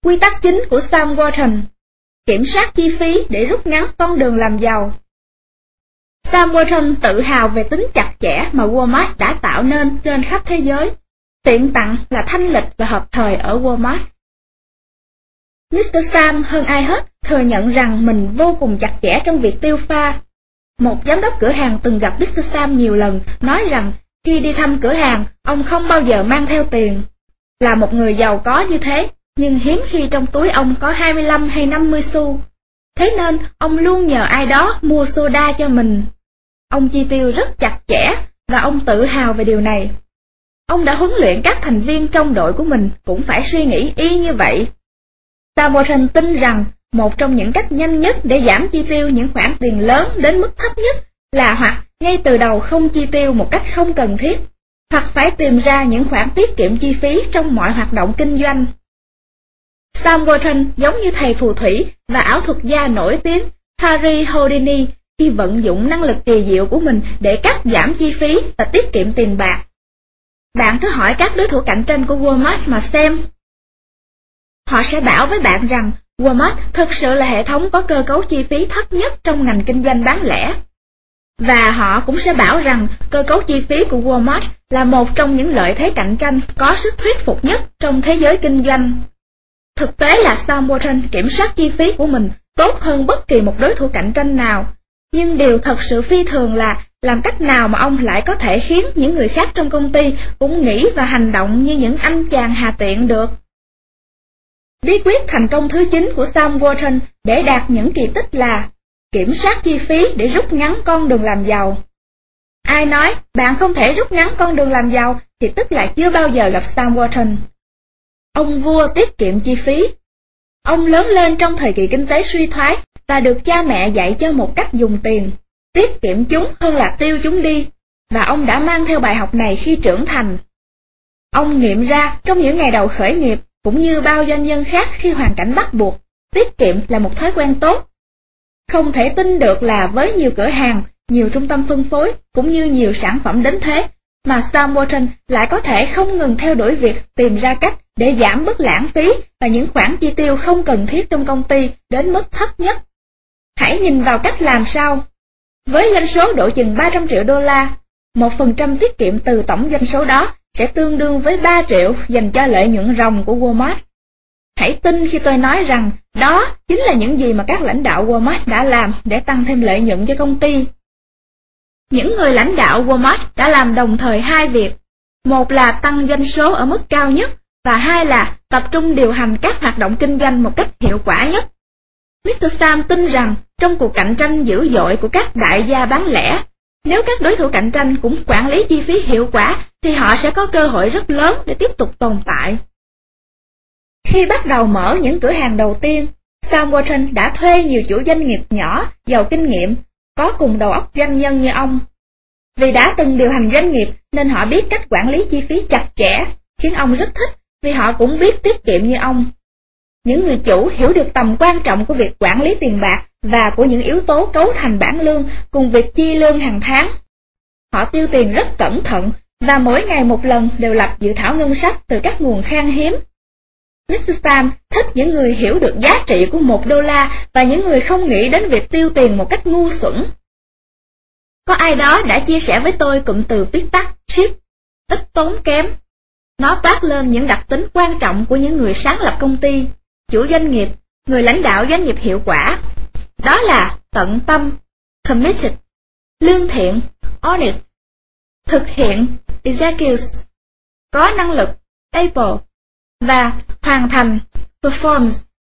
Quy tắc chính của Sam Walton: kiểm soát chi phí để rút ngắn con đường làm giàu. Sam Walton tự hào về tính chặt chẽ mà Walmart đã tạo nên trên khắp thế giới. Tiện tặng là thanh lịch và hợp thời ở Walmart. Mr. Sam hơn ai hết thừa nhận rằng mình vô cùng chặt chẽ trong việc tiêu pha. Một giám đốc cửa hàng từng gặp Mr. Sam nhiều lần nói rằng khi đi thăm cửa hàng, ông không bao giờ mang theo tiền. Là một người giàu có như thế, nhưng hiếm khi trong túi ông có 25 hay 50 xu. Thế nên ông luôn nhờ ai đó mua soda cho mình. Ông chi tiêu rất chặt chẽ và ông tự hào về điều này. Ông đã huấn luyện các thành viên trong đội của mình cũng phải suy nghĩ y như vậy. Sam Walton tin rằng một trong những cách nhanh nhất để giảm chi tiêu những khoản tiền lớn đến mức thấp nhất là hoặc ngay từ đầu không chi tiêu một cách không cần thiết, hoặc phải tìm ra những khoản tiết kiệm chi phí trong mọi hoạt động kinh doanh. Sam Walton giống như thầy phù thủy và ảo thuật gia nổi tiếng Harry Houdini khi vận dụng năng lực kỳ diệu của mình để cắt giảm chi phí và tiết kiệm tiền bạc. Bạn cứ hỏi các đối thủ cạnh tranh của Walmart mà xem. Họ sẽ bảo với bạn rằng Walmart thực sự là hệ thống có cơ cấu chi phí thấp nhất trong ngành kinh doanh bán lẻ. Và họ cũng sẽ bảo rằng cơ cấu chi phí của Walmart là một trong những lợi thế cạnh tranh có sức thuyết phục nhất trong thế giới kinh doanh. Thực tế là Sam Walton kiểm soát chi phí của mình tốt hơn bất kỳ một đối thủ cạnh tranh nào. Nhưng điều thật sự phi thường là làm cách nào mà ông lại có thể khiến những người khác trong công ty cũng nghĩ và hành động như những anh chàng hà tiện được. Bí quyết thành công thứ 9 của Sam Walton để đạt những kỳ tích là kiểm soát chi phí để rút ngắn con đường làm giàu. Ai nói bạn không thể rút ngắn con đường làm giàu thì tức là chưa bao giờ gặp Sam Walton. Ông vua tiết kiệm chi phí. Ông lớn lên trong thời kỳ kinh tế suy thoái và được cha mẹ dạy cho một cách dùng tiền, tiết kiệm chúng hơn là tiêu chúng đi, và ông đã mang theo bài học này khi trưởng thành. Ông nghiệm ra trong những ngày đầu khởi nghiệp, cũng như bao doanh nhân khác khi hoàn cảnh bắt buộc, tiết kiệm là một thói quen tốt. Không thể tin được là với nhiều cửa hàng, nhiều trung tâm phân phối, cũng như nhiều sản phẩm đến thế, mà Sam Walton lại có thể không ngừng theo đuổi việc tìm ra cách để giảm bớt lãng phí và những khoản chi tiêu không cần thiết trong công ty đến mức thấp nhất. Hãy nhìn vào cách làm sau. Với doanh số độ chừng 300 triệu đô la, 1% tiết kiệm từ tổng doanh số đó sẽ tương đương với 3 triệu dành cho lợi nhuận ròng của Walmart. Hãy tin khi tôi nói rằng đó chính là những gì mà các lãnh đạo Walmart đã làm để tăng thêm lợi nhuận cho công ty. Những người lãnh đạo Walmart đã làm đồng thời hai việc. Một là tăng doanh số ở mức cao nhất, và hai là tập trung điều hành các hoạt động kinh doanh một cách hiệu quả nhất. Mr. Sam tin rằng trong cuộc cạnh tranh dữ dội của các đại gia bán lẻ, nếu các đối thủ cạnh tranh cũng quản lý chi phí hiệu quả thì họ sẽ có cơ hội rất lớn để tiếp tục tồn tại. Khi bắt đầu mở những cửa hàng đầu tiên, Sam Walton đã thuê nhiều chủ doanh nghiệp nhỏ, giàu kinh nghiệm, có cùng đầu óc doanh nhân như ông. Vì đã từng điều hành doanh nghiệp nên họ biết cách quản lý chi phí chặt chẽ, khiến ông rất thích vì họ cũng biết tiết kiệm như ông. Những người chủ hiểu được tầm quan trọng của việc quản lý tiền bạc và của những yếu tố cấu thành bảng lương cùng việc chi lương hàng tháng. Họ tiêu tiền rất cẩn thận và mỗi ngày một lần đều lập dự thảo ngân sách từ các nguồn khan hiếm. Mr. Sam thích những người hiểu được giá trị của $1 và những người không nghĩ đến việc tiêu tiền một cách ngu xuẩn. Có ai đó đã chia sẻ với tôi cụm từ viết tắt cheap, ít tốn kém. Nó toát lên những đặc tính quan trọng của những người sáng lập công ty, chủ doanh nghiệp, người lãnh đạo doanh nghiệp hiệu quả. Đó là tận tâm, committed, lương thiện, honest, thực hiện, execute, có năng lực, able, và hoàn thành, performs.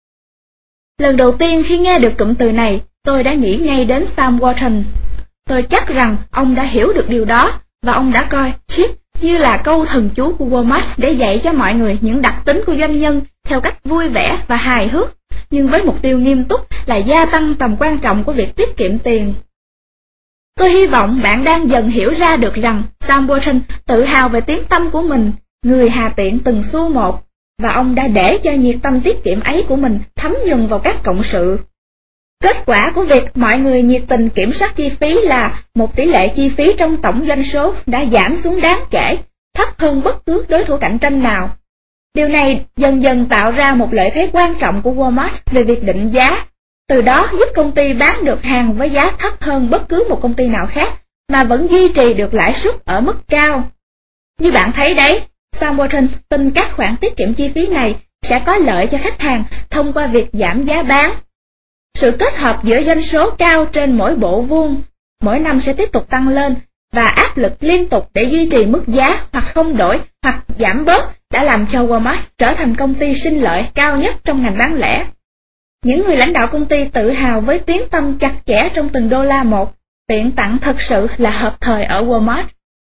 Lần đầu tiên khi nghe được cụm từ này, tôi đã nghĩ ngay đến Sam Walton. Tôi chắc rằng ông đã hiểu được điều đó, và ông đã coi cheap như là câu thần chú của Walmart để dạy cho mọi người những đặc tính của doanh nhân theo cách vui vẻ và hài hước, nhưng với mục tiêu nghiêm túc là gia tăng tầm quan trọng của việc tiết kiệm tiền. Tôi hy vọng bạn đang dần hiểu ra được rằng Sam Walton tự hào về tiếng tăm của mình, người hà tiện từng xu một, và ông đã để cho nhiệt tâm tiết kiệm ấy của mình thấm nhuần vào các cộng sự. Kết quả của việc mọi người nhiệt tình kiểm soát chi phí là một tỷ lệ chi phí trong tổng doanh số đã giảm xuống đáng kể, thấp hơn bất cứ đối thủ cạnh tranh nào. Điều này dần dần tạo ra một lợi thế quan trọng của Walmart về việc định giá, từ đó giúp công ty bán được hàng với giá thấp hơn bất cứ một công ty nào khác, mà vẫn duy trì được lãi suất ở mức cao. Như bạn thấy đấy, Sam Walton tin các khoản tiết kiệm chi phí này sẽ có lợi cho khách hàng thông qua việc giảm giá bán. Sự kết hợp giữa doanh số cao trên mỗi bộ vuông mỗi năm sẽ tiếp tục tăng lên, và áp lực liên tục để duy trì mức giá hoặc không đổi hoặc giảm bớt đã làm cho Walmart trở thành công ty sinh lợi cao nhất trong ngành bán lẻ. Những người lãnh đạo công ty tự hào với tiếng tăm chặt chẽ trong từng đô la một, tiện tặng thật sự là hợp thời ở Walmart.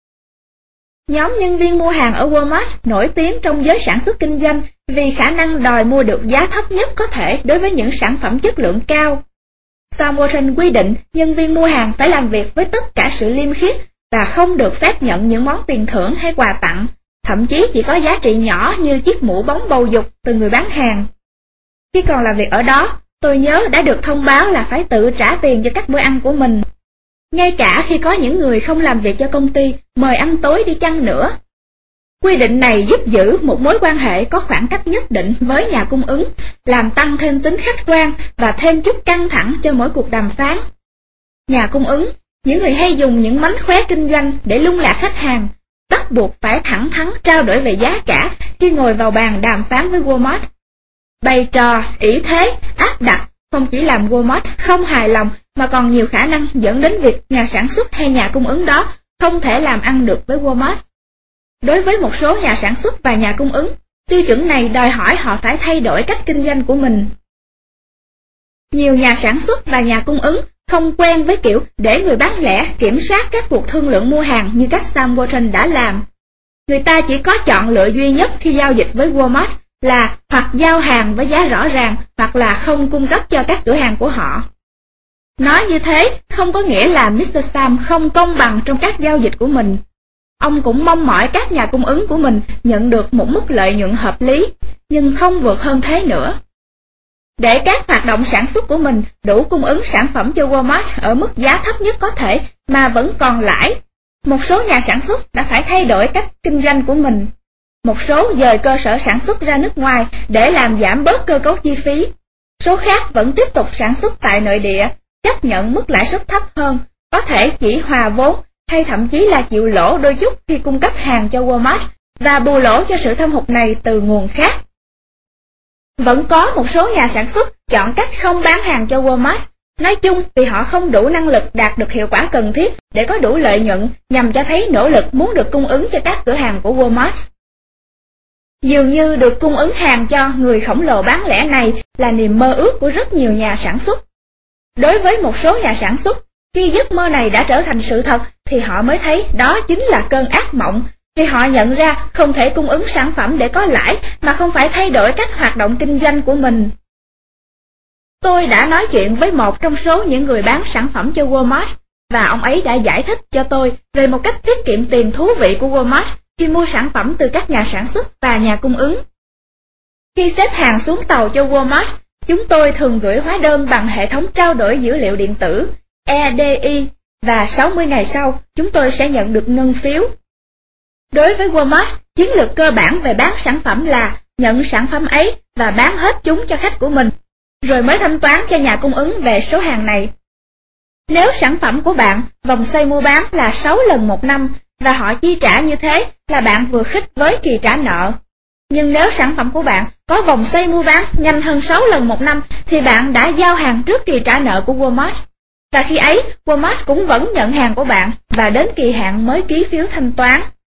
Nhóm nhân viên mua hàng ở Walmart nổi tiếng trong giới sản xuất kinh doanh vì khả năng đòi mua được giá thấp nhất có thể đối với những sản phẩm chất lượng cao. Sam Walton quy định nhân viên mua hàng phải làm việc với tất cả sự liêm khiết và không được phép nhận những món tiền thưởng hay quà tặng, thậm chí chỉ có giá trị nhỏ như chiếc mũ bóng bầu dục từ người bán hàng. Khi còn làm việc ở đó, tôi nhớ đã được thông báo là phải tự trả tiền cho các bữa ăn của mình. Ngay cả khi có những người không làm việc cho công ty mời ăn tối đi chăng nữa. Quy định này giúp giữ một mối quan hệ có khoảng cách nhất định với nhà cung ứng, làm tăng thêm tính khách quan và thêm chút căng thẳng cho mỗi cuộc đàm phán. Nhà cung ứng, những người hay dùng những mánh khóe kinh doanh để lung lạc khách hàng, bắt buộc phải thẳng thắn trao đổi về giá cả khi ngồi vào bàn đàm phán với Walmart. Bày trò, ỷ thế, áp đặt không chỉ làm Walmart không hài lòng mà còn nhiều khả năng dẫn đến việc nhà sản xuất hay nhà cung ứng đó không thể làm ăn được với Walmart. Đối với một số nhà sản xuất và nhà cung ứng, tiêu chuẩn này đòi hỏi họ phải thay đổi cách kinh doanh của mình. Nhiều nhà sản xuất và nhà cung ứng không quen với kiểu để người bán lẻ kiểm soát các cuộc thương lượng mua hàng như cách Sam Walton đã làm. Người ta chỉ có chọn lựa duy nhất khi giao dịch với Walmart là hoặc giao hàng với giá rõ ràng hoặc là không cung cấp cho các cửa hàng của họ. Nói như thế không có nghĩa là Mr. Sam không công bằng trong các giao dịch của mình. Ông cũng mong mỏi các nhà cung ứng của mình nhận được một mức lợi nhuận hợp lý, nhưng không vượt hơn thế nữa. Để các hoạt động sản xuất của mình đủ cung ứng sản phẩm cho Walmart ở mức giá thấp nhất có thể mà vẫn còn lãi, một số nhà sản xuất đã phải thay đổi cách kinh doanh của mình. Một số dời cơ sở sản xuất ra nước ngoài để làm giảm bớt cơ cấu chi phí. Số khác vẫn tiếp tục sản xuất tại nội địa, chấp nhận mức lãi suất thấp hơn, có thể chỉ hòa vốn hay thậm chí là chịu lỗ đôi chút khi cung cấp hàng cho Walmart và bù lỗ cho sự thâm hụt này từ nguồn khác. Vẫn có một số nhà sản xuất chọn cách không bán hàng cho Walmart, nói chung vì họ không đủ năng lực đạt được hiệu quả cần thiết để có đủ lợi nhuận nhằm cho thấy nỗ lực muốn được cung ứng cho các cửa hàng của Walmart. Dường như được cung ứng hàng cho người khổng lồ bán lẻ này là niềm mơ ước của rất nhiều nhà sản xuất. Đối với một số nhà sản xuất, khi giấc mơ này đã trở thành sự thật thì họ mới thấy đó chính là cơn ác mộng, vì họ nhận ra không thể cung ứng sản phẩm để có lãi mà không phải thay đổi cách hoạt động kinh doanh của mình. Tôi đã nói chuyện với một trong số những người bán sản phẩm cho Walmart, và ông ấy đã giải thích cho tôi về một cách tiết kiệm tiền thú vị của Walmart khi mua sản phẩm từ các nhà sản xuất và nhà cung ứng. Khi xếp hàng xuống tàu cho Walmart, chúng tôi thường gửi hóa đơn bằng hệ thống trao đổi dữ liệu điện tử EDI, và 60 ngày sau, chúng tôi sẽ nhận được ngân phiếu. Đối với Walmart, chiến lược cơ bản về bán sản phẩm là nhận sản phẩm ấy và bán hết chúng cho khách của mình, rồi mới thanh toán cho nhà cung ứng về số hàng này. Nếu sản phẩm của bạn vòng xoay mua bán là 6 lần một năm, và họ chi trả như thế là bạn vừa khích với kỳ trả nợ. Nhưng nếu sản phẩm của bạn có vòng xoay mua bán nhanh hơn 6 lần một năm, thì bạn đã giao hàng trước kỳ trả nợ của Walmart. Và khi ấy, Walmart cũng vẫn nhận hàng của bạn, và đến kỳ hạn mới ký phiếu thanh toán.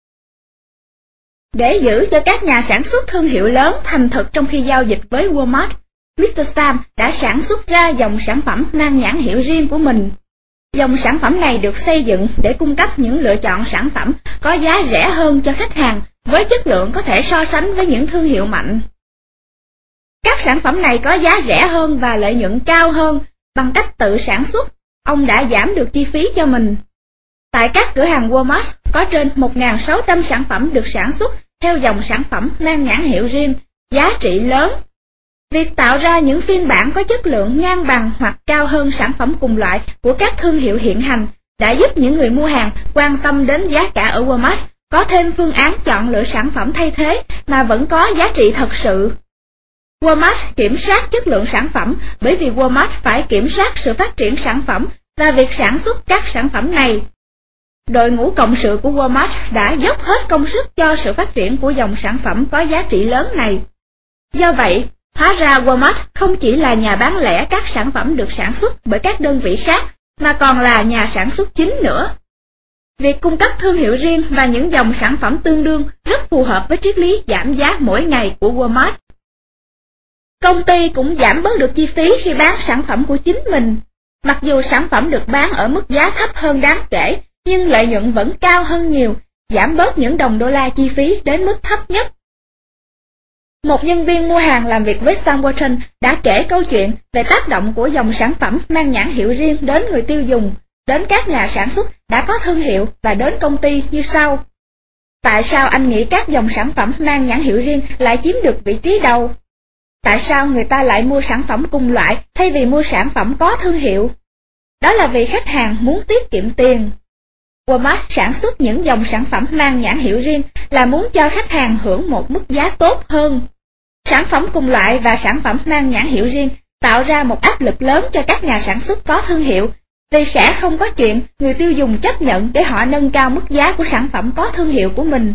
Để giữ cho các nhà sản xuất thương hiệu lớn thành thực trong khi giao dịch với Walmart, Mr. Sam đã sản xuất ra dòng sản phẩm mang nhãn hiệu riêng của mình. Dòng sản phẩm này được xây dựng để cung cấp những lựa chọn sản phẩm có giá rẻ hơn cho khách hàng, với chất lượng có thể so sánh với những thương hiệu mạnh. Các sản phẩm này có giá rẻ hơn và lợi nhuận cao hơn. Bằng cách tự sản xuất, ông đã giảm được chi phí cho mình. Tại các cửa hàng Walmart, có trên 1.600 sản phẩm được sản xuất theo dòng sản phẩm mang nhãn hiệu riêng, giá trị lớn. Việc tạo ra những phiên bản có chất lượng ngang bằng hoặc cao hơn sản phẩm cùng loại của các thương hiệu hiện hành đã giúp những người mua hàng quan tâm đến giá cả ở Walmart có thêm phương án chọn lựa sản phẩm thay thế mà vẫn có giá trị thật sự. Walmart kiểm soát chất lượng sản phẩm bởi vì Walmart phải kiểm soát sự phát triển sản phẩm và việc sản xuất các sản phẩm này. Đội ngũ cộng sự của Walmart đã dốc hết công sức cho sự phát triển của dòng sản phẩm có giá trị lớn này. Do vậy, hóa ra Walmart không chỉ là nhà bán lẻ các sản phẩm được sản xuất bởi các đơn vị khác, mà còn là nhà sản xuất chính nữa. Việc cung cấp thương hiệu riêng và những dòng sản phẩm tương đương rất phù hợp với triết lý giảm giá mỗi ngày của Walmart. Công ty cũng giảm bớt được chi phí khi bán sản phẩm của chính mình. Mặc dù sản phẩm được bán ở mức giá thấp hơn đáng kể, nhưng lợi nhuận vẫn cao hơn nhiều, giảm bớt những đồng đô la chi phí đến mức thấp nhất. Một nhân viên mua hàng làm việc với Sam Walton đã kể câu chuyện về tác động của dòng sản phẩm mang nhãn hiệu riêng đến người tiêu dùng, đến các nhà sản xuất đã có thương hiệu và đến công ty như sau. Tại sao anh nghĩ các dòng sản phẩm mang nhãn hiệu riêng lại chiếm được vị trí đầu? Tại sao người ta lại mua sản phẩm cùng loại thay vì mua sản phẩm có thương hiệu? Đó là vì khách hàng muốn tiết kiệm tiền. Walmart sản xuất những dòng sản phẩm mang nhãn hiệu riêng là muốn cho khách hàng hưởng một mức giá tốt hơn. Sản phẩm cùng loại và sản phẩm mang nhãn hiệu riêng tạo ra một áp lực lớn cho các nhà sản xuất có thương hiệu, vì sẽ không có chuyện người tiêu dùng chấp nhận để họ nâng cao mức giá của sản phẩm có thương hiệu của mình.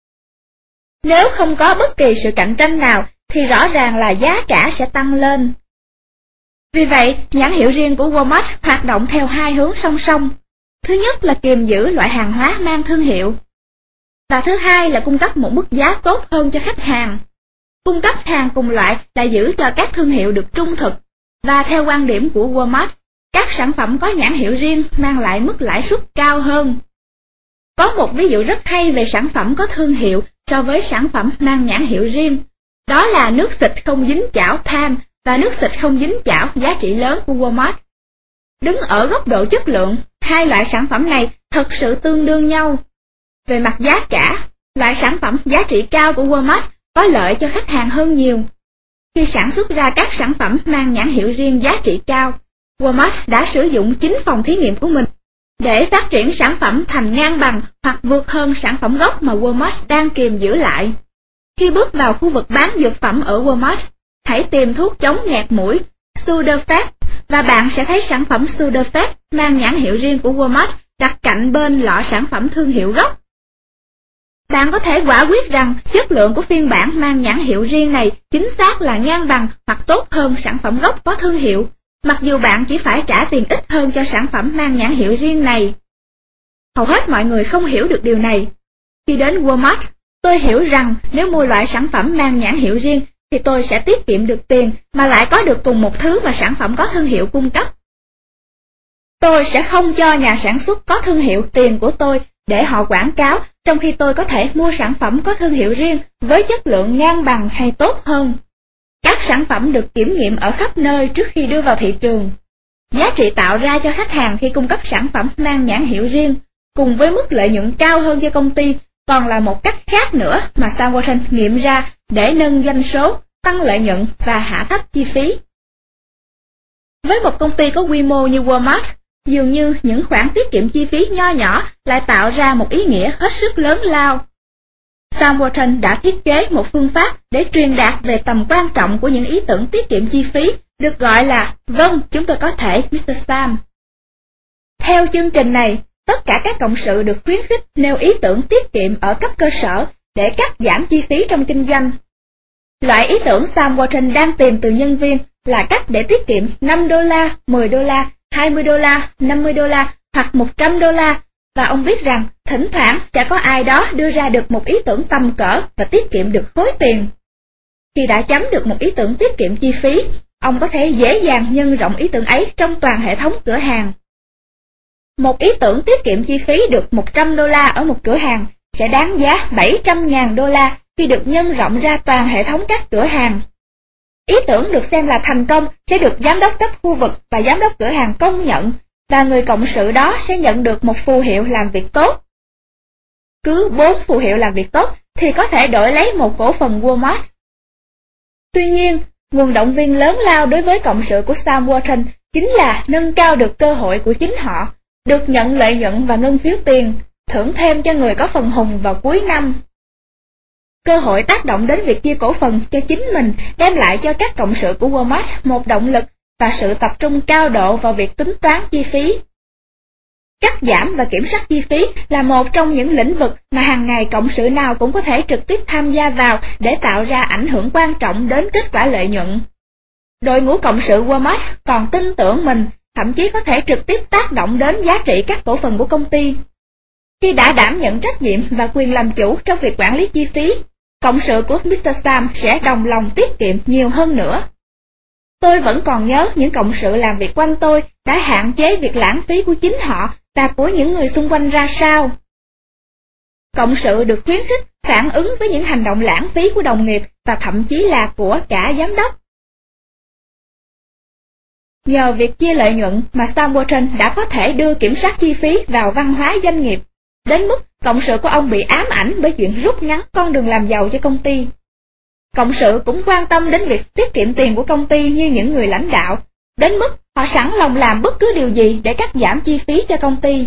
Nếu không có bất kỳ sự cạnh tranh nào, thì rõ ràng là giá cả sẽ tăng lên. Vì vậy, nhãn hiệu riêng của Walmart hoạt động theo hai hướng song song. Thứ nhất là kiềm giữ loại hàng hóa mang thương hiệu. Và thứ hai là cung cấp một mức giá tốt hơn cho khách hàng. Cung cấp hàng cùng loại là giữ cho các thương hiệu được trung thực. Và theo quan điểm của Walmart, các sản phẩm có nhãn hiệu riêng mang lại mức lãi suất cao hơn. Có một ví dụ rất hay về sản phẩm có thương hiệu so với sản phẩm mang nhãn hiệu riêng. Đó là nước xịt không dính chảo Pam và nước xịt không dính chảo giá trị lớn của Walmart. Đứng ở góc độ chất lượng, hai loại sản phẩm này thật sự tương đương nhau. Về mặt giá cả, loại sản phẩm giá trị cao của Walmart có lợi cho khách hàng hơn nhiều. Khi sản xuất ra các sản phẩm mang nhãn hiệu riêng giá trị cao, Walmart đã sử dụng chính phòng thí nghiệm của mình để phát triển sản phẩm thành ngang bằng hoặc vượt hơn sản phẩm gốc mà Walmart đang kiềm giữ lại. Khi bước vào khu vực bán dược phẩm ở Walmart, hãy tìm thuốc chống nghẹt mũi Sudafed và bạn sẽ thấy sản phẩm Sudafed mang nhãn hiệu riêng của Walmart đặt cạnh bên lọ sản phẩm thương hiệu gốc. Bạn có thể quả quyết rằng chất lượng của phiên bản mang nhãn hiệu riêng này chính xác là ngang bằng hoặc tốt hơn sản phẩm gốc có thương hiệu, mặc dù bạn chỉ phải trả tiền ít hơn cho sản phẩm mang nhãn hiệu riêng này. Hầu hết mọi người không hiểu được điều này. Khi đến Walmart, tôi hiểu rằng nếu mua loại sản phẩm mang nhãn hiệu riêng thì tôi sẽ tiết kiệm được tiền mà lại có được cùng một thứ mà sản phẩm có thương hiệu cung cấp. Tôi sẽ không cho nhà sản xuất có thương hiệu tiền của tôi để họ quảng cáo, trong khi tôi có thể mua sản phẩm có thương hiệu riêng với chất lượng ngang bằng hay tốt hơn. Các sản phẩm được kiểm nghiệm ở khắp nơi trước khi đưa vào thị trường. Giá trị tạo ra cho khách hàng khi cung cấp sản phẩm mang nhãn hiệu riêng, cùng với mức lợi nhuận cao hơn cho công ty, còn là một cách khác nữa mà Sam Walton nghiệm ra để nâng doanh số, tăng lợi nhuận và hạ thấp chi phí. Với một công ty có quy mô như Walmart, dường như những khoản tiết kiệm chi phí nho nhỏ lại tạo ra một ý nghĩa hết sức lớn lao. Sam Walton đã thiết kế một phương pháp để truyền đạt về tầm quan trọng của những ý tưởng tiết kiệm chi phí, được gọi là "Vâng, chúng tôi có thể, Mr. Sam". Theo chương trình này, tất cả các cộng sự được khuyến khích nêu ý tưởng tiết kiệm ở cấp cơ sở để cắt giảm chi phí trong kinh doanh. Loại ý tưởng Sam Walton đang tìm từ nhân viên là cách để tiết kiệm 5 đô la, 10 đô la, 20 đô la, 50 đô la hoặc 100 đô la, và ông biết rằng thỉnh thoảng sẽ có ai đó đưa ra được một ý tưởng tầm cỡ và tiết kiệm được khối tiền. Khi đã chấm được một ý tưởng tiết kiệm chi phí, ông có thể dễ dàng nhân rộng ý tưởng ấy trong toàn hệ thống cửa hàng. Một ý tưởng tiết kiệm chi phí được 100 đô la ở một cửa hàng sẽ đáng giá 700.000 đô la khi được nhân rộng ra toàn hệ thống các cửa hàng. Ý tưởng được xem là thành công sẽ được giám đốc cấp khu vực và giám đốc cửa hàng công nhận, và người cộng sự đó sẽ nhận được một phù hiệu làm việc tốt. Cứ 4 phù hiệu làm việc tốt thì có thể đổi lấy một cổ phần Walmart. Tuy nhiên, nguồn động viên lớn lao đối với cộng sự của Sam Walton chính là nâng cao được cơ hội của chính họ, được nhận lợi nhuận và ngân phiếu tiền, thưởng thêm cho người có phần hùng vào cuối năm. Cơ hội tác động đến việc chia cổ phần cho chính mình đem lại cho các cộng sự của Walmart một động lực và sự tập trung cao độ vào việc tính toán chi phí. Cắt giảm và kiểm soát chi phí là một trong những lĩnh vực mà hàng ngày cộng sự nào cũng có thể trực tiếp tham gia vào để tạo ra ảnh hưởng quan trọng đến kết quả lợi nhuận. Đội ngũ cộng sự Walmart còn tin tưởng mình, thậm chí có thể trực tiếp tác động đến giá trị các cổ phần của công ty. Khi đã đảm nhận trách nhiệm và quyền làm chủ trong việc quản lý chi phí, cộng sự của Mr. Sam sẽ đồng lòng tiết kiệm nhiều hơn nữa. Tôi vẫn còn nhớ những cộng sự làm việc quanh tôi đã hạn chế việc lãng phí của chính họ và của những người xung quanh ra sao. Cộng sự được khuyến khích phản ứng với những hành động lãng phí của đồng nghiệp và thậm chí là của cả giám đốc. Nhờ việc chia lợi nhuận mà Sam Walton đã có thể đưa kiểm soát chi phí vào văn hóa doanh nghiệp, đến mức cộng sự của ông bị ám ảnh bởi chuyện rút ngắn con đường làm giàu cho công ty. Cộng sự cũng quan tâm đến việc tiết kiệm tiền của công ty như những người lãnh đạo, đến mức họ sẵn lòng làm bất cứ điều gì để cắt giảm chi phí cho công ty.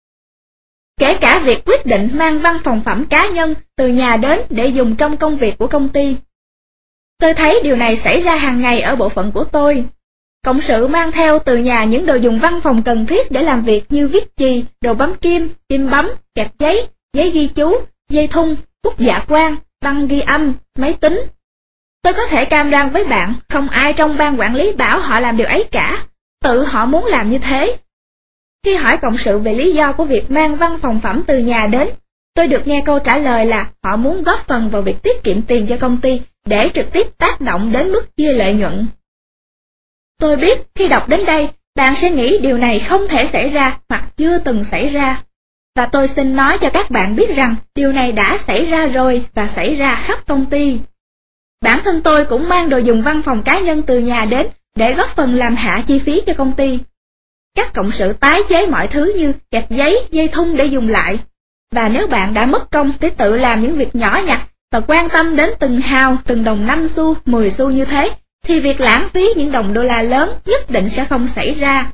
Kể cả việc quyết định mang văn phòng phẩm cá nhân từ nhà đến để dùng trong công việc của công ty. Tôi thấy điều này xảy ra hàng ngày ở bộ phận của tôi. Cộng sự mang theo từ nhà những đồ dùng văn phòng cần thiết để làm việc như viết chì, đồ bấm kim, kim bấm, kẹp giấy, giấy ghi chú, dây thun, bút dạ quang, băng ghi âm, máy tính. Tôi có thể cam đoan với bạn, không ai trong ban quản lý bảo họ làm điều ấy cả, tự họ muốn làm như thế. Khi hỏi cộng sự về lý do của việc mang văn phòng phẩm từ nhà đến, tôi được nghe câu trả lời là họ muốn góp phần vào việc tiết kiệm tiền cho công ty để trực tiếp tác động đến mức chia lợi nhuận. Tôi biết khi đọc đến đây, bạn sẽ nghĩ điều này không thể xảy ra hoặc chưa từng xảy ra. Và tôi xin nói cho các bạn biết rằng điều này đã xảy ra rồi và xảy ra khắp công ty. Bản thân tôi cũng mang đồ dùng văn phòng cá nhân từ nhà đến để góp phần làm hạ chi phí cho công ty. Các cộng sự tái chế mọi thứ như kẹp giấy, dây thun để dùng lại. Và nếu bạn đã mất công để tự làm những việc nhỏ nhặt và quan tâm đến từng hào, từng đồng 5 xu, 10 xu như thế, thì việc lãng phí những đồng đô la lớn nhất định sẽ không xảy ra.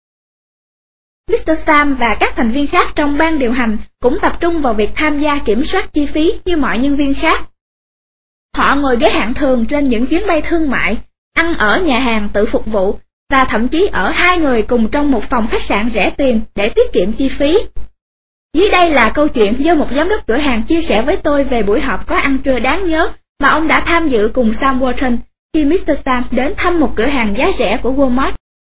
Mr. Sam và các thành viên khác trong ban điều hành cũng tập trung vào việc tham gia kiểm soát chi phí như mọi nhân viên khác. Họ ngồi ghế hạng thường trên những chuyến bay thương mại, ăn ở nhà hàng tự phục vụ, và thậm chí ở 2 người cùng trong một phòng khách sạn rẻ tiền để tiết kiệm chi phí. Dưới đây là câu chuyện do một giám đốc cửa hàng chia sẻ với tôi về buổi họp có ăn trưa đáng nhớ mà ông đã tham dự cùng Sam Walton khi Mr. Sam đến thăm một cửa hàng giá rẻ của Walmart.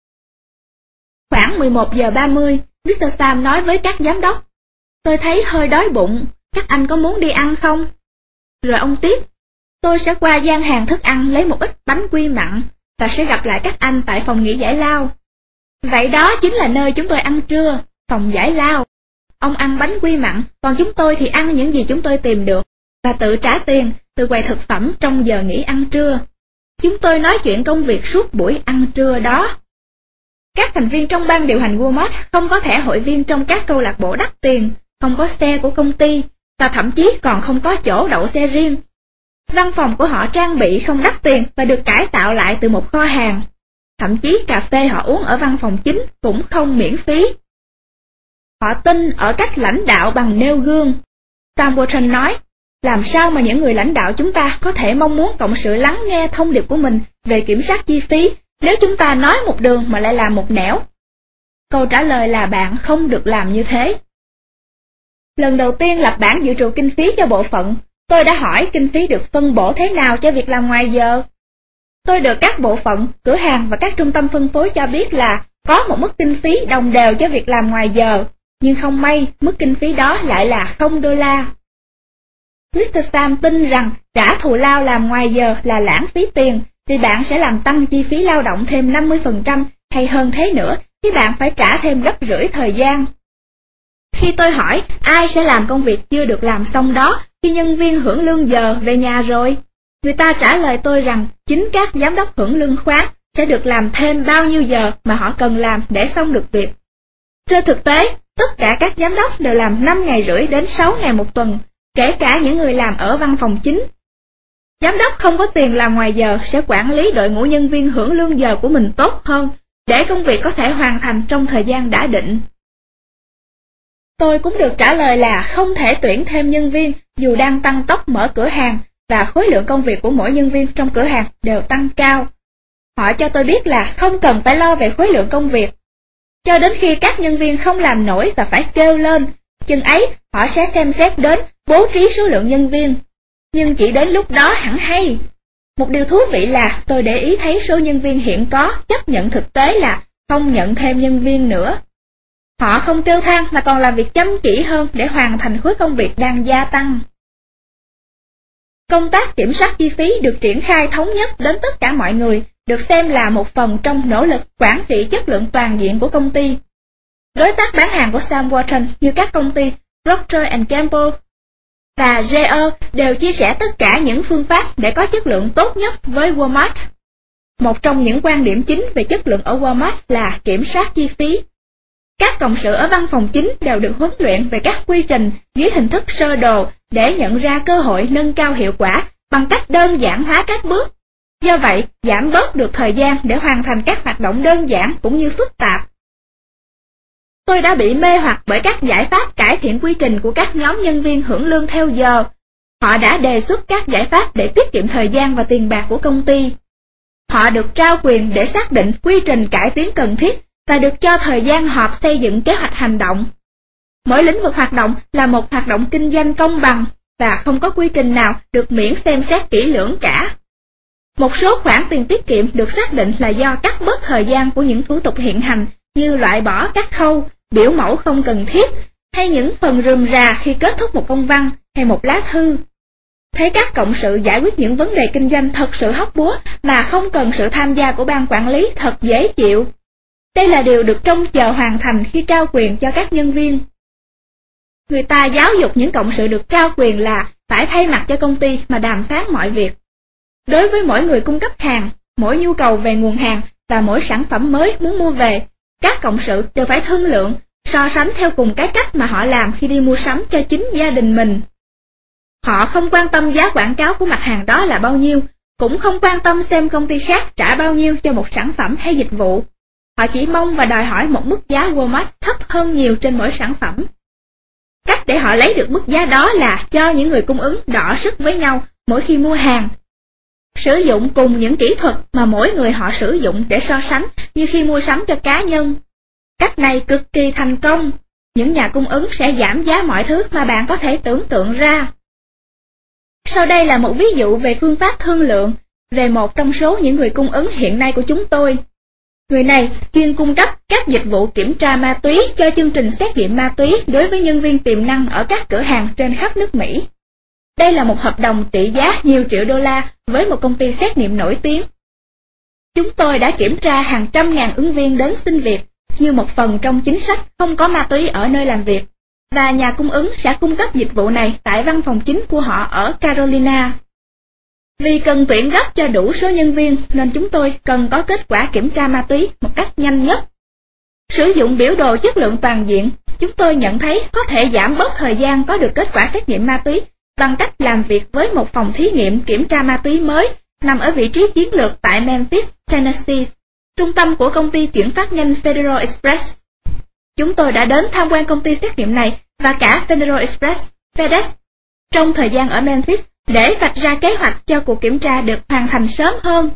Khoảng 11 giờ 30, Mr. Sam nói với các giám đốc, tôi thấy hơi đói bụng, các anh có muốn đi ăn không? Rồi ông tiếp, tôi sẽ qua gian hàng thức ăn lấy một ít bánh quy mặn và sẽ gặp lại các anh tại phòng nghỉ giải lao. Vậy đó chính là nơi chúng tôi ăn trưa, phòng giải lao. Ông ăn bánh quy mặn, còn chúng tôi thì ăn những gì chúng tôi tìm được và tự trả tiền từ quầy thực phẩm trong giờ nghỉ ăn trưa. Chúng tôi nói chuyện công việc suốt buổi ăn trưa đó. Các thành viên trong ban điều hành Walmart không có thẻ hội viên trong các câu lạc bộ đắt tiền, không có xe của công ty, và thậm chí còn không có chỗ đậu xe riêng. Văn phòng của họ trang bị không đắt tiền và được cải tạo lại từ một kho hàng. Thậm chí cà phê họ uống ở văn phòng chính cũng không miễn phí. Họ tin ở cách lãnh đạo bằng nêu gương. Sam Walton nói, làm sao mà những người lãnh đạo chúng ta có thể mong muốn cộng sự lắng nghe thông điệp của mình về kiểm soát chi phí nếu chúng ta nói một đường mà lại làm một nẻo? Câu trả lời là bạn không được làm như thế. Lần đầu tiên lập bảng dự trù kinh phí cho bộ phận, tôi đã hỏi kinh phí được phân bổ thế nào cho việc làm ngoài giờ. Tôi được các bộ phận, cửa hàng và các trung tâm phân phối cho biết là có một mức kinh phí đồng đều cho việc làm ngoài giờ, nhưng không may mức kinh phí đó lại là $0. Mr. Sam tin rằng trả thù lao làm ngoài giờ là lãng phí tiền vì bạn sẽ làm tăng chi phí lao động thêm 50% hay hơn thế nữa khi bạn phải trả thêm gấp rưỡi thời gian. Khi tôi hỏi ai sẽ làm công việc chưa được làm xong đó khi nhân viên hưởng lương giờ về nhà rồi, người ta trả lời tôi rằng chính các giám đốc hưởng lương khoán sẽ được làm thêm bao nhiêu giờ mà họ cần làm để xong được việc. Trên thực tế, tất cả các giám đốc đều làm 5 ngày rưỡi đến 6 ngày một tuần, kể cả những người làm ở văn phòng chính. Giám đốc không có tiền làm ngoài giờ sẽ quản lý đội ngũ nhân viên hưởng lương giờ của mình tốt hơn, để công việc có thể hoàn thành trong thời gian đã định. Tôi cũng được trả lời là không thể tuyển thêm nhân viên dù đang tăng tốc mở cửa hàng và khối lượng công việc của mỗi nhân viên trong cửa hàng đều tăng cao. Họ cho tôi biết là không cần phải lo về khối lượng công việc. Cho đến khi các nhân viên không làm nổi và phải kêu lên, chừng ấy họ sẽ xem xét đến bố trí số lượng nhân viên. Nhưng chỉ đến lúc đó hẳn hay. Một điều thú vị là tôi để ý thấy số nhân viên hiện có chấp nhận thực tế là không nhận thêm nhân viên nữa. Họ không kêu than mà còn làm việc chăm chỉ hơn để hoàn thành khối công việc đang gia tăng. Công tác kiểm soát chi phí được triển khai thống nhất đến tất cả mọi người, được xem là một phần trong nỗ lực quản trị chất lượng toàn diện của công ty. Đối tác bán hàng của Sam Walton như các công ty Procter & Gamble và GE đều chia sẻ tất cả những phương pháp để có chất lượng tốt nhất với Walmart. Một trong những quan điểm chính về chất lượng ở Walmart là kiểm soát chi phí. Các cộng sự ở văn phòng chính đều được huấn luyện về các quy trình dưới hình thức sơ đồ để nhận ra cơ hội nâng cao hiệu quả bằng cách đơn giản hóa các bước. Do vậy, giảm bớt được thời gian để hoàn thành các hoạt động đơn giản cũng như phức tạp. Tôi đã bị mê hoặc bởi các giải pháp cải thiện quy trình của các nhóm nhân viên hưởng lương theo giờ. Họ đã đề xuất các giải pháp để tiết kiệm thời gian và tiền bạc của công ty. Họ được trao quyền để xác định quy trình cải tiến cần thiết và được cho thời gian họp xây dựng kế hoạch hành động. Mỗi lĩnh vực hoạt động là một hoạt động kinh doanh công bằng và không có quy trình nào được miễn xem xét kỹ lưỡng cả. Một số khoản tiền tiết kiệm được xác định là do cắt bớt thời gian của những thủ tục hiện hành như loại bỏ các khâu, biểu mẫu không cần thiết hay những phần rườm rà khi kết thúc một công văn hay một lá thư. Thấy các cộng sự giải quyết những vấn đề kinh doanh thật sự hóc búa mà không cần sự tham gia của ban quản lý thật dễ chịu. Đây là điều được trông chờ hoàn thành khi trao quyền cho các nhân viên. Người ta giáo dục những cộng sự được trao quyền là phải thay mặt cho công ty mà đàm phán mọi việc. Đối với mỗi người cung cấp hàng, mỗi nhu cầu về nguồn hàng và mỗi sản phẩm mới muốn mua về, các cộng sự đều phải thương lượng, so sánh theo cùng cái cách mà họ làm khi đi mua sắm cho chính gia đình mình. Họ không quan tâm giá quảng cáo của mặt hàng đó là bao nhiêu, cũng không quan tâm xem công ty khác trả bao nhiêu cho một sản phẩm hay dịch vụ. Họ chỉ mong và đòi hỏi một mức giá Walmart thấp hơn nhiều trên mỗi sản phẩm. Cách để họ lấy được mức giá đó là cho những người cung ứng đọ sức với nhau mỗi khi mua hàng. Sử dụng cùng những kỹ thuật mà mỗi người họ sử dụng để so sánh như khi mua sắm cho cá nhân. Cách này cực kỳ thành công. Những nhà cung ứng sẽ giảm giá mọi thứ mà bạn có thể tưởng tượng ra. Sau đây là một ví dụ về phương pháp thương lượng về một trong số những người cung ứng hiện nay của chúng tôi. Người này chuyên cung cấp các dịch vụ kiểm tra ma túy cho chương trình xét nghiệm ma túy đối với nhân viên tiềm năng ở các cửa hàng trên khắp nước Mỹ. Đây là một hợp đồng trị giá nhiều triệu đô la với một công ty xét nghiệm nổi tiếng. Chúng tôi đã kiểm tra hàng trăm ngàn ứng viên đến xin việc như một phần trong chính sách không có ma túy ở nơi làm việc, và nhà cung ứng sẽ cung cấp dịch vụ này tại văn phòng chính của họ ở Carolina. Vì cần tuyển gấp cho đủ số nhân viên nên chúng tôi cần có kết quả kiểm tra ma túy một cách nhanh nhất. Sử dụng biểu đồ chất lượng toàn diện, chúng tôi nhận thấy có thể giảm bớt thời gian có được kết quả xét nghiệm ma túy bằng cách làm việc với một phòng thí nghiệm kiểm tra ma túy mới nằm ở vị trí chiến lược tại Memphis, Tennessee, trung tâm của công ty chuyển phát nhanh Federal Express. Chúng tôi đã đến tham quan công ty xét nghiệm này và cả Federal Express, FedEx, trong thời gian ở Memphis để vạch ra kế hoạch cho cuộc kiểm tra được hoàn thành sớm hơn.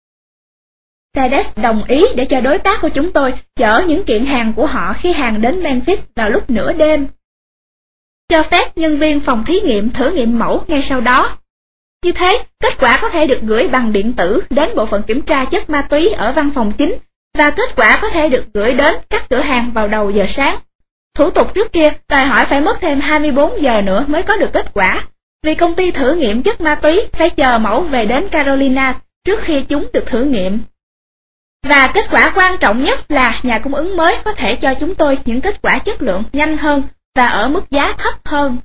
FedEx đồng ý để cho đối tác của chúng tôi chở những kiện hàng của họ khi hàng đến Memphis vào lúc nửa đêm. Cho phép nhân viên phòng thí nghiệm thử nghiệm mẫu ngay sau đó. Như thế, kết quả có thể được gửi bằng điện tử đến bộ phận kiểm tra chất ma túy ở văn phòng chính, và kết quả có thể được gửi đến các cửa hàng vào đầu giờ sáng. Thủ tục trước kia đòi hỏi phải mất thêm 24 giờ nữa mới có được kết quả, vì công ty thử nghiệm chất ma túy phải chờ mẫu về đến Carolina trước khi chúng được thử nghiệm. Và kết quả quan trọng nhất là nhà cung ứng mới có thể cho chúng tôi những kết quả chất lượng nhanh hơn và ở mức giá thấp hơn.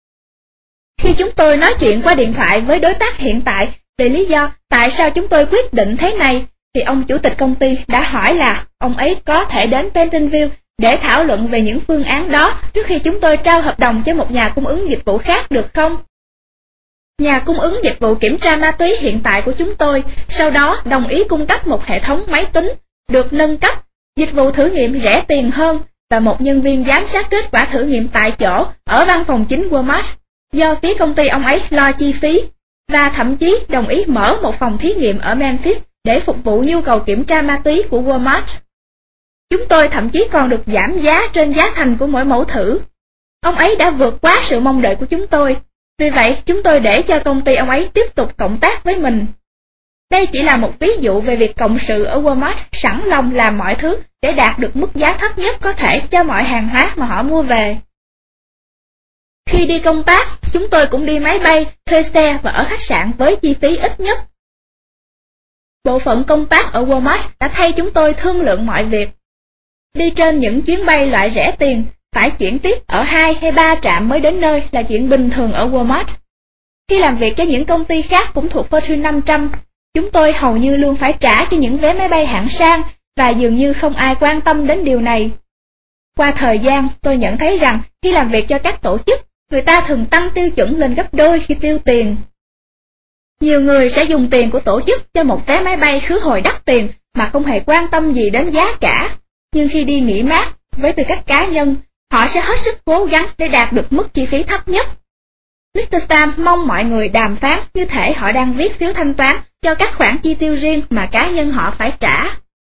Khi chúng tôi nói chuyện qua điện thoại với đối tác hiện tại về lý do tại sao chúng tôi quyết định thế này, thì ông chủ tịch công ty đã hỏi là ông ấy có thể đến Bentonville để thảo luận về những phương án đó trước khi chúng tôi trao hợp đồng cho một nhà cung ứng dịch vụ khác được không? Nhà cung ứng dịch vụ kiểm tra ma túy hiện tại của chúng tôi sau đó đồng ý cung cấp một hệ thống máy tính được nâng cấp, dịch vụ thử nghiệm rẻ tiền hơn và một nhân viên giám sát kết quả thử nghiệm tại chỗ ở văn phòng chính Walmart, do phía công ty ông ấy lo chi phí, và thậm chí đồng ý mở một phòng thí nghiệm ở Memphis để phục vụ nhu cầu kiểm tra ma túy của Walmart. Chúng tôi thậm chí còn được giảm giá trên giá thành của mỗi mẫu thử. Ông ấy đã vượt quá sự mong đợi của chúng tôi, vì vậy chúng tôi để cho công ty ông ấy tiếp tục cộng tác với mình. Đây chỉ là một ví dụ về việc cộng sự ở Walmart sẵn lòng làm mọi thứ để đạt được mức giá thấp nhất có thể cho mọi hàng hóa mà họ mua về. Khi đi công tác, chúng tôi cũng đi máy bay, thuê xe và ở khách sạn với chi phí ít nhất. Bộ phận công tác ở Walmart đã thay chúng tôi thương lượng mọi việc. Đi trên những chuyến bay loại rẻ tiền, phải chuyển tiếp ở 2 hay 3 trạm mới đến nơi là chuyện bình thường ở Walmart. Khi làm việc cho những công ty khác cũng thuộc Fortune 500, chúng tôi hầu như luôn phải trả cho những vé máy bay hạng sang và dường như không ai quan tâm đến điều này. Qua thời gian, tôi nhận thấy rằng khi làm việc cho các tổ chức, người ta thường tăng tiêu chuẩn lên gấp đôi khi tiêu tiền. Nhiều người sẽ dùng tiền của tổ chức cho một vé máy bay khứ hồi đắt tiền mà không hề quan tâm gì đến giá cả. Nhưng khi đi nghỉ mát, với tư cách cá nhân, họ sẽ hết sức cố gắng để đạt được mức chi phí thấp nhất. Mr. Sam mong mọi người đàm phán như thể họ đang viết phiếu thanh toán cho các khoản chi tiêu riêng mà cá nhân họ phải trả.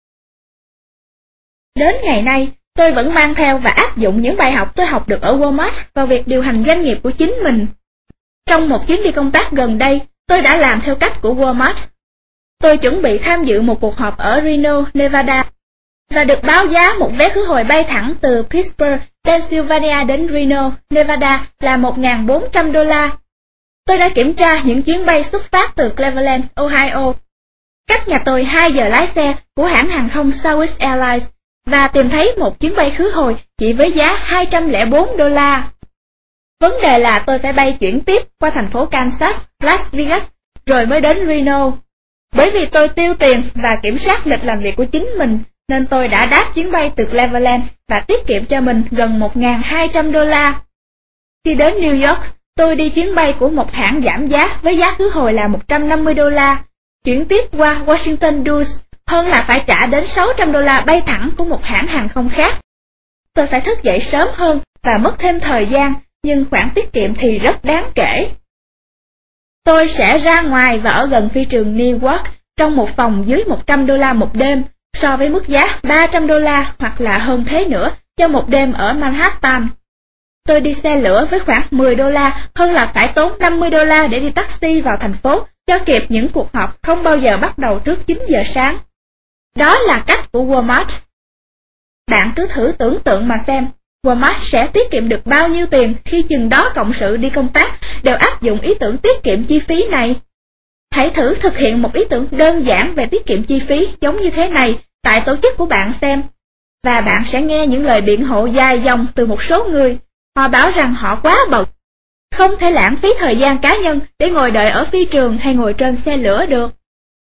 Đến ngày nay, tôi vẫn mang theo và áp dụng những bài học tôi học được ở Walmart vào việc điều hành doanh nghiệp của chính mình. Trong một chuyến đi công tác gần đây, tôi đã làm theo cách của Walmart. Tôi chuẩn bị tham dự một cuộc họp ở Reno, Nevada, và được báo giá một vé khứ hồi bay thẳng từ Pittsburgh, Pennsylvania đến Reno, Nevada là $1.400. Tôi đã kiểm tra những chuyến bay xuất phát từ Cleveland, Ohio, cách nhà tôi 2 giờ lái xe của hãng hàng không Southwest Airlines, và tìm thấy một chuyến bay khứ hồi chỉ với giá $204. Vấn đề là tôi phải bay chuyển tiếp qua thành phố Kansas, Las Vegas, rồi mới đến Reno. Bởi vì tôi tiêu tiền và kiểm soát lịch làm việc của chính mình, nên tôi đã đáp chuyến bay từ Cleveland và tiết kiệm cho mình gần $1.200. Khi đến New York, tôi đi chuyến bay của một hãng giảm giá với giá khứ hồi là $150, chuyển tiếp qua Washington Dulles, hơn là phải trả đến $600 bay thẳng của một hãng hàng không khác. Tôi phải thức dậy sớm hơn và mất thêm thời gian, nhưng khoản tiết kiệm thì rất đáng kể. Tôi sẽ ra ngoài và ở gần phi trường Newark trong một phòng dưới $100 một đêm, so với mức giá $300 hoặc là hơn thế nữa cho một đêm ở Manhattan. Tôi đi xe lửa với khoảng $10 hơn là phải tốn $50 để đi taxi vào thành phố cho kịp những cuộc họp không bao giờ bắt đầu trước 9 giờ sáng. Đó là cách của Walmart. Bạn cứ thử tưởng tượng mà xem, Walmart sẽ tiết kiệm được bao nhiêu tiền khi chừng đó cộng sự đi công tác đều áp dụng ý tưởng tiết kiệm chi phí này. Hãy thử thực hiện một ý tưởng đơn giản về tiết kiệm chi phí giống như thế này tại tổ chức của bạn xem, và bạn sẽ nghe những lời biện hộ dài dòng từ một số người. Họ bảo rằng họ quá bận, không thể lãng phí thời gian cá nhân để ngồi đợi ở phi trường hay ngồi trên xe lửa được.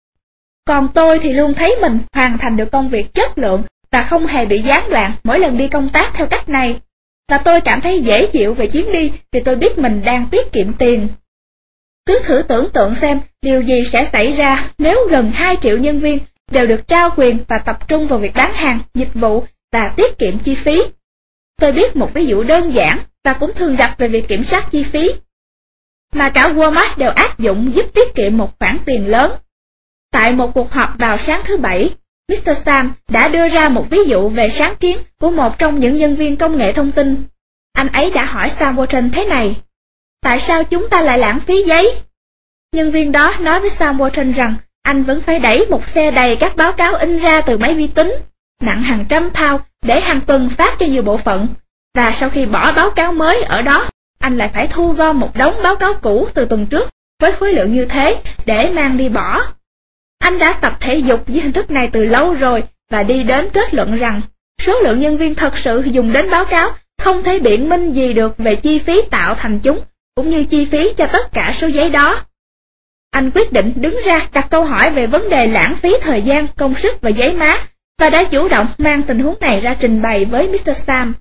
Còn tôi thì luôn thấy mình hoàn thành được công việc chất lượng và không hề bị gián đoạn mỗi lần đi công tác theo cách này. Và tôi cảm thấy dễ chịu về chuyến đi vì tôi biết mình đang tiết kiệm tiền. Cứ thử tưởng tượng xem điều gì sẽ xảy ra nếu gần 2 triệu nhân viên đều được trao quyền và tập trung vào việc bán hàng, dịch vụ và tiết kiệm chi phí. Tôi biết một ví dụ đơn giản và cũng thường gặp về việc kiểm soát chi phí, mà cả Walmart đều áp dụng giúp tiết kiệm một khoản tiền lớn. Tại một cuộc họp vào sáng thứ Bảy, Mr. Sam đã đưa ra một ví dụ về sáng kiến của một trong những nhân viên công nghệ thông tin. Anh ấy đã hỏi Sam Walton thế này: tại sao chúng ta lại lãng phí giấy? Nhân viên đó nói với Sam Walton rằng anh vẫn phải đẩy một xe đầy các báo cáo in ra từ máy vi tính, nặng hàng trăm pound, để hàng tuần phát cho nhiều bộ phận. Và sau khi bỏ báo cáo mới ở đó, anh lại phải thu gom một đống báo cáo cũ từ tuần trước với khối lượng như thế để mang đi bỏ. Anh đã tập thể dục với hình thức này từ lâu rồi và đi đến kết luận rằng số lượng nhân viên thật sự dùng đến báo cáo không thể biện minh gì được về chi phí tạo thành chúng, cũng như chi phí cho tất cả số giấy đó. Anh quyết định đứng ra đặt câu hỏi về vấn đề lãng phí thời gian, công sức và giấy má, và đã chủ động mang tình huống này ra trình bày với Mr. Sam.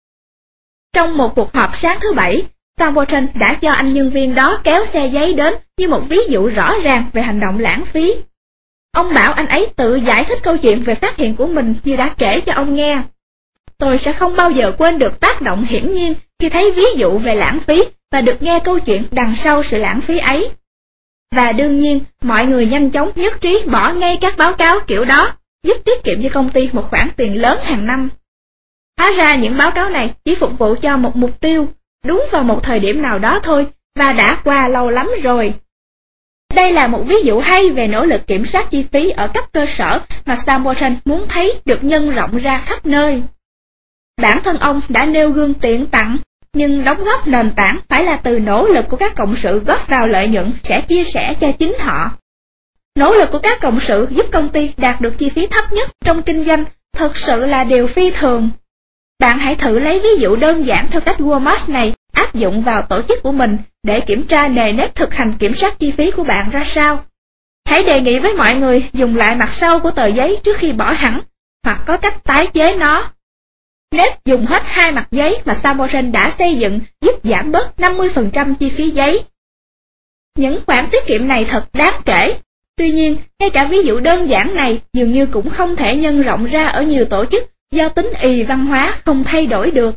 Trong một cuộc họp sáng thứ Bảy, Sam Walton đã cho anh nhân viên đó kéo xe giấy đến như một ví dụ rõ ràng về hành động lãng phí. Ông bảo anh ấy tự giải thích câu chuyện về phát hiện của mình như đã kể cho ông nghe. tôi sẽ không bao giờ quên được tác động hiển nhiên khi thấy ví dụ về lãng phí và được nghe câu chuyện đằng sau sự lãng phí ấy. Và đương nhiên, mọi người nhanh chóng nhất trí bỏ ngay các báo cáo kiểu đó, giúp tiết kiệm cho công ty một khoản tiền lớn hàng năm. Hóa ra những báo cáo này chỉ phục vụ cho một mục tiêu, đúng vào một thời điểm nào đó thôi, và đã qua lâu lắm rồi. Đây là một ví dụ hay về nỗ lực kiểm soát chi phí ở cấp cơ sở mà Sam Walton muốn thấy được nhân rộng ra khắp nơi. Bản thân ông đã nêu gương tiện tặng, nhưng đóng góp nền tảng phải là từ nỗ lực của các cộng sự góp vào lợi nhuận sẽ chia sẻ cho chính họ. Nỗ lực của các cộng sự giúp công ty đạt được chi phí thấp nhất trong kinh doanh thực sự là điều phi thường. Bạn hãy thử lấy ví dụ đơn giản theo cách Walmart này áp dụng vào tổ chức của mình để kiểm tra nề nếp thực hành kiểm soát chi phí của bạn ra sao. Hãy đề nghị với mọi người dùng lại mặt sau của tờ giấy trước khi bỏ hẳn, hoặc có cách tái chế nó. Nếp dùng hết 2 mặt giấy mà Sam Walton đã xây dựng giúp giảm bớt 50% chi phí giấy. Những khoản tiết kiệm này thật đáng kể. Tuy nhiên, ngay cả ví dụ đơn giản này dường như cũng không thể nhân rộng ra ở nhiều tổ chức do tính ì văn hóa không thay đổi được.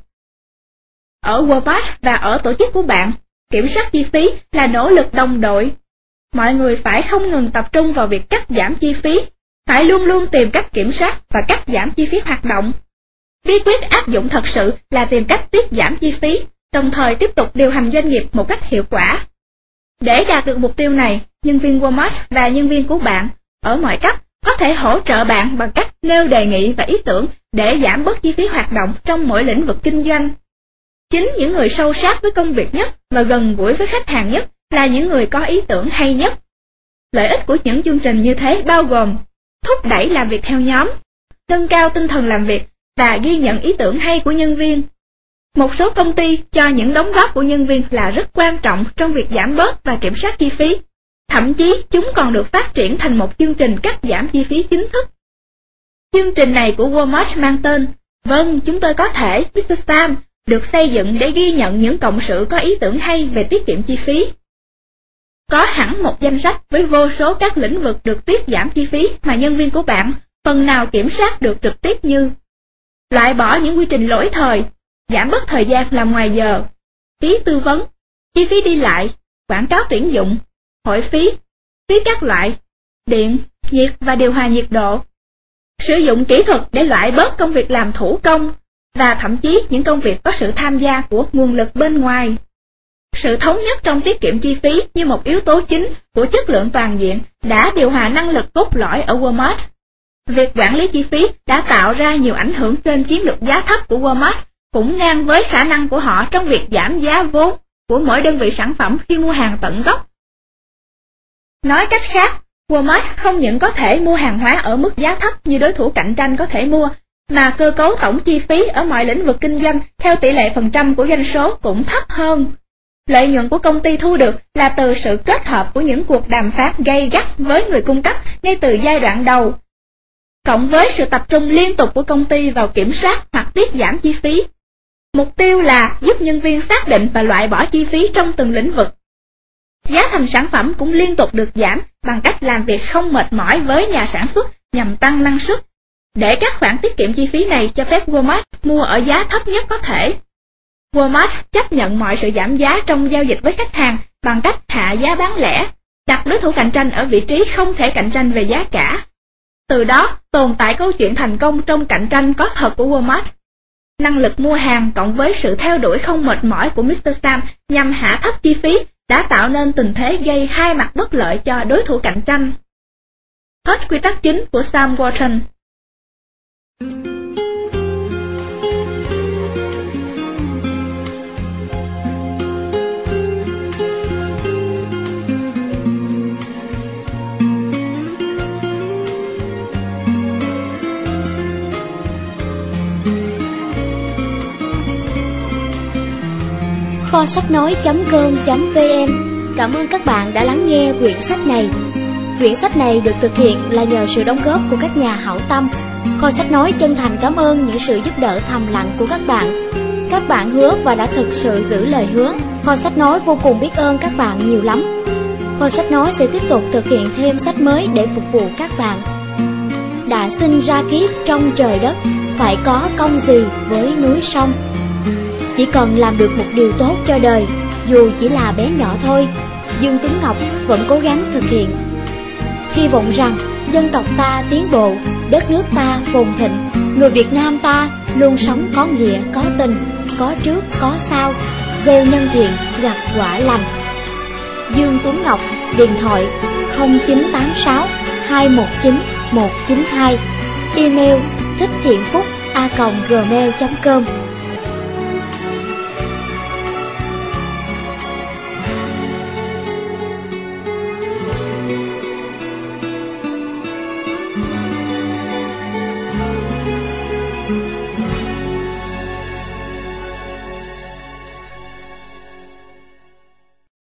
Ở Walmart và ở tổ chức của bạn, kiểm soát chi phí là nỗ lực đồng đội. Mọi người phải không ngừng tập trung vào việc cắt giảm chi phí, phải luôn luôn tìm cách kiểm soát và cắt giảm chi phí hoạt động. Bí quyết áp dụng thật sự là tìm cách tiết giảm chi phí, đồng thời tiếp tục điều hành doanh nghiệp một cách hiệu quả. Để đạt được mục tiêu này, nhân viên Walmart và nhân viên của bạn, ở mọi cấp, có thể hỗ trợ bạn bằng cách nêu đề nghị và ý tưởng để giảm bớt chi phí hoạt động trong mỗi lĩnh vực kinh doanh. Chính những người sâu sát với công việc nhất và gần gũi với khách hàng nhất là những người có ý tưởng hay nhất. Lợi ích của những chương trình như thế bao gồm thúc đẩy làm việc theo nhóm, nâng cao tinh thần làm việc và ghi nhận ý tưởng hay của nhân viên. Một số công ty cho những đóng góp của nhân viên là rất quan trọng trong việc giảm bớt và kiểm soát chi phí. Thậm chí chúng còn được phát triển thành một chương trình cắt giảm chi phí chính thức. Chương trình này của Walmart mang tên "Vâng, chúng tôi có thể, Mr. Sam", được xây dựng để ghi nhận những cộng sự có ý tưởng hay về tiết kiệm chi phí. Có hẳn một danh sách với vô số các lĩnh vực được tiết giảm chi phí mà nhân viên của bạn phần nào kiểm soát được trực tiếp như loại bỏ những quy trình lỗi thời, giảm bớt thời gian làm ngoài giờ, phí tư vấn, chi phí đi lại, quảng cáo tuyển dụng, hội phí các loại, điện, nhiệt và điều hòa nhiệt độ, sử dụng kỹ thuật để loại bớt công việc làm thủ công, và thậm chí những công việc có sự tham gia của nguồn lực bên ngoài. Sự thống nhất trong tiết kiệm chi phí như một yếu tố chính của chất lượng toàn diện đã điều hòa năng lực cốt lõi ở Walmart. Việc quản lý chi phí đã tạo ra nhiều ảnh hưởng trên chiến lược giá thấp của Walmart, cũng ngang với khả năng của họ trong việc giảm giá vốn của mỗi đơn vị sản phẩm khi mua hàng tận gốc. Nói cách khác, Walmart không những có thể mua hàng hóa ở mức giá thấp như đối thủ cạnh tranh có thể mua, mà cơ cấu tổng chi phí ở mọi lĩnh vực kinh doanh theo tỷ lệ phần trăm của doanh số cũng thấp hơn. Lợi nhuận của công ty thu được là từ sự kết hợp của những cuộc đàm phán gay gắt với người cung cấp ngay từ giai đoạn đầu, cộng với sự tập trung liên tục của công ty vào kiểm soát hoặc tiết giảm chi phí. Mục tiêu là giúp nhân viên xác định và loại bỏ chi phí trong từng lĩnh vực. Giá thành sản phẩm cũng liên tục được giảm bằng cách làm việc không mệt mỏi với nhà sản xuất nhằm tăng năng suất, để các khoản tiết kiệm chi phí này cho phép Walmart mua ở giá thấp nhất có thể. Walmart chấp nhận mọi sự giảm giá trong giao dịch với khách hàng bằng cách hạ giá bán lẻ, đặt đối thủ cạnh tranh ở vị trí không thể cạnh tranh về giá cả. Từ đó, tồn tại câu chuyện thành công trong cạnh tranh có thật của Walmart. Năng lực mua hàng cộng với sự theo đuổi không mệt mỏi của Mr. Sam nhằm hạ thấp chi phí đã tạo nên tình thế gây hai mặt bất lợi cho đối thủ cạnh tranh. Hết quy tắc chính của Sam Walton. Kho sách nói.com.vn cảm ơn các bạn đã lắng nghe quyển sách này. Quyển sách này được thực hiện là nhờ sự đóng góp của các nhà hảo tâm. Kho sách nói chân thành cảm ơn những sự giúp đỡ thầm lặng của các bạn. Các bạn hứa và đã thực sự giữ lời hứa. Kho sách nói vô cùng biết ơn các bạn nhiều lắm. Kho sách nói sẽ tiếp tục thực hiện thêm sách mới để phục vụ các bạn. Đã sinh ra kiếp trong trời đất. phải có công gì với núi sông. Chỉ cần làm được một điều tốt cho đời, dù chỉ là bé nhỏ thôi, Dương Tuấn Ngọc vẫn cố gắng thực hiện. Hy vọng rằng dân tộc ta tiến bộ, đất nước ta phồn thịnh, người Việt Nam ta luôn sống có nghĩa, có tình, có trước, có sau, gieo nhân thiện, gặp quả lành. Dương Tuấn Ngọc, điện thoại 0986 219 192, email thicthiệnphúc@gmail.com.